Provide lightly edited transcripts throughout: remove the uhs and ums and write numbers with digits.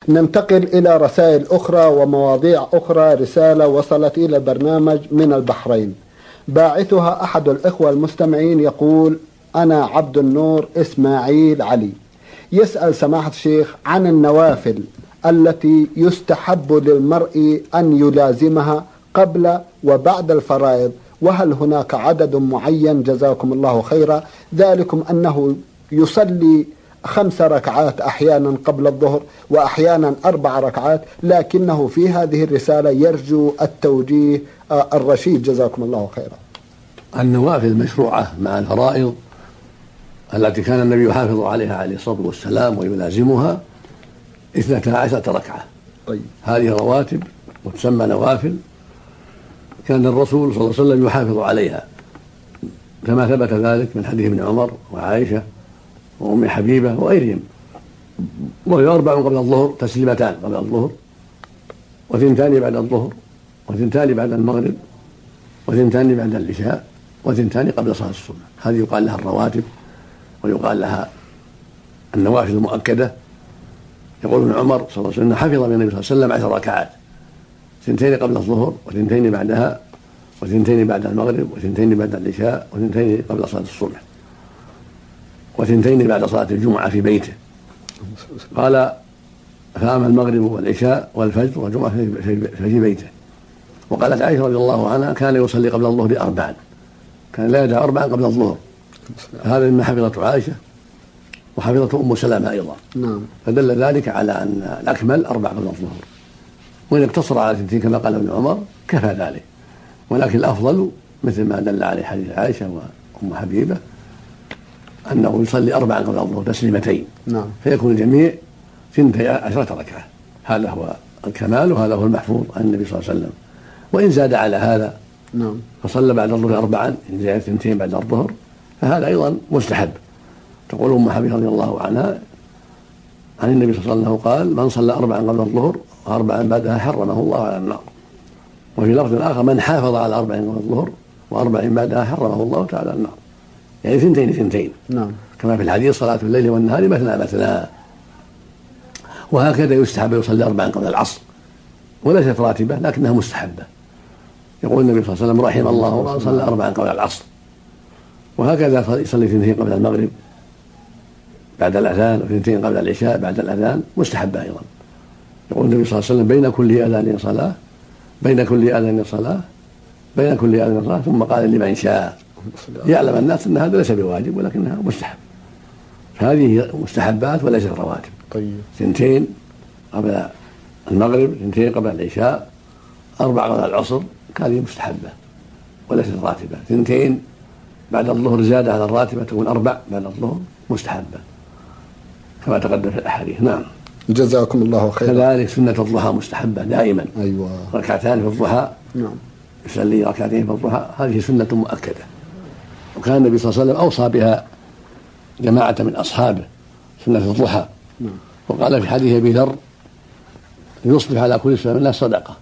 ننتقل إلى رسائل أخرى ومواضيع أخرى. رسالة وصلت إلى برنامج من البحرين، باعثها أحد الإخوة المستمعين، يقول: أنا عبد النور إسماعيل علي، يسأل سماحة الشيخ عن النوافل التي يستحب للمرء أن يلازمها قبل وبعد الفرائض، وهل هناك عدد معين؟ جزاكم الله خيرا. ذلكم أنه يصلي 5 ركعات أحيانا قبل الظهر وأحيانا 4 ركعات، لكنه في هذه الرسالة يرجو التوجيه الرشيد. جزاكم الله خيرا. النوافل المشروعة مع الفرائض التي كان النبي يحافظ عليها عليه الصلاة والسلام ويلازمها 12 ركعة. طيب. هذه رواتب وتسمى نوافل، كان الرسول صلى الله عليه وسلم يحافظ عليها كما ثبت ذلك من حديث ابن عمر وعائشة وأم حبيبة وغيرهم. وهي 4 قبل الظهر، تسليمتان قبل الظهر، وثنتان بعد الظهر، وثنتان بعد المغرب، وثنتان بعد العشاء، وثنتان قبل صلاة الصبح. هذه يقال لها الرواتب، ويقال لها النوافل المؤكدة. يقول ابن عمر صلى الله عليه وسلم: حفظ من النبي صلى الله عليه وسلم 10 ركعات، 2 قبل الظهر، و2 بعدها، و2 بعد المغرب، و2 بعد العشاء، و2 قبل صلاة الصبح، و2 بعد صلاة الجمعة في بيته. قال: فأما المغرب والعشاء والفجر والجمعة في بيته. وقالت عائشة رضي الله عنها: كان يصلي قبل الظهر 4، كان لا يدع 4 قبل الظهر. هذا مما حفظته عائشة وحفظته أم سلمة أيضا. فدل ذلك على أن الأكمل 4 قبل الظهر، وإن اقتصر على 2 كما قال ابن عمر كفى ذلك. ولكن الأفضل مثل ما دل عليه حديث عائشة وأم حبيبة أنه يصلي 4 قبل الظهر تسليمتين، فيكون الجميع 12 ركعة. هذا هو الكمال، وهذا هو المحفوظ عن النبي صلى الله عليه وسلم. وإن زاد على هذا فصلى بعد الظهر 4، إن زاد 2 بعد الظهر فهذا أيضا مستحب. تقول أم حبيبة رضي الله عنها عن النبي صلى الله عليه وسلم قال: من صلى 4 قبل الظهر و4 بعدها حرمه الله على النار. وفي لفظ آخر: من حافظ على 4 قبل الظهر و4 بعدها حرمه الله تعالى النار. يعني 2 كما في الحديث: صلاة الليل والنهار مثنى مثنى. وهكذا يستحب يصلي 4 قبل العصر، وليست راتبة لكنها مستحبة. يقول النبي صلى الله عليه وسلم: رحم الله من صلى 4 قبل العصر. وهكذا يصلي 2 قبل المغرب بعد الأذان، و2 قبل العشاء بعد الأذان، مستحبة أيضا. يقول النبي صلى الله عليه وسلم: بين كل أذان صلاة، بين كل أذان صلاة، بين كل أذان صلاة. ثم قال: لمن شاء. يعلم الناس أن هذا ليس بواجب ولكنها مستحب. فهذه مستحبات وليست رواتب. طيب. 2 قبل المغرب، 2 قبل العشاء، 4 قبل العصر، هذه مستحبة وليست راتبة. 2 بعد الظهر زاد على الراتبة تكون 4 بعد الظهر، مستحبة كما تقدم في الأحاديث. جزاكم الله خيرا. كذلك سنة الضحى مستحبة دائما. 2 في الضحى. يصلي 2 في الضحى، هذه سنة مؤكدة. وكان النبي صلى الله عليه وسلم أوصى بها جماعة من أصحابه، سنة الضحى. وقال في حديث أبي ذر: يصبح على كل سنة منها صدقة،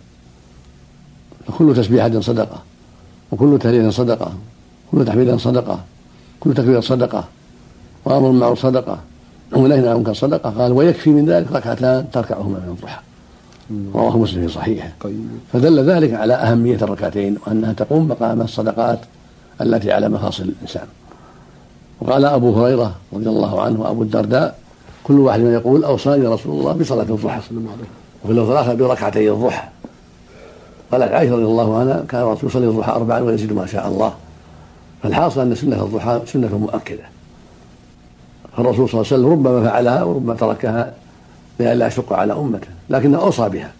فكل تسبيحة صدقة، وكل تهليل صدقة، كل تحميد صدقة، كل تكبير صدقة، وأمر بالمعروف صدقة، ونهي عن المنكر صدقة. قال: ويكفي من ذلك 2 تركعهما من الضحى. رواه مسلم في صحيحه. فدل ذلك على أهمية 2 وأنها تقوم مقام الصدقات التي على مفاصل الإنسان. وقال أبو هريرة رضي الله عنه وأبو الدرداء: كل واحد من يقول: أوصاني رسول الله بصلاة الضحى. وفي اللفظ الآخر: ب2 الضحى. قالت عائشة رضي الله عنها: كان الرسول يصلي الضحى 4 ويزيد ما شاء الله. فالحاصل أن سنة الضحى سنة مؤكدة، فالرسول صلى الله عليه وسلم ربما فعلها وربما تركها لئلا يشق على أمته، لكنه أوصى بها،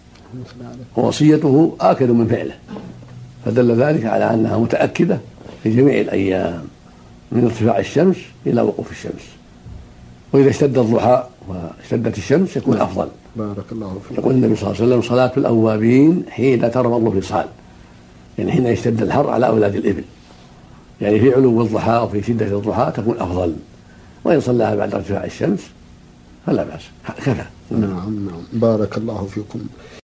ووصيته آكد من فعله. فدل ذلك على أنها متأكدة في جميع الأيام من ارتفاع الشمس إلى وقوف الشمس. وإذا اشتد الضحى واشتدت الشمس يكون أفضل. بارك الله فيك. يقول النبي صلى الله عليه وسلم: صلاة الأوابين حين ترمض الفصال، يعني حين يشتد الحر على أولاد الإبل، يعني في علو الضحى وفي شدة الضحى تكون أفضل. وإن صلاها بعد ارتفاع الشمس فلا بأس، كفى. نعم. بارك الله فيكم.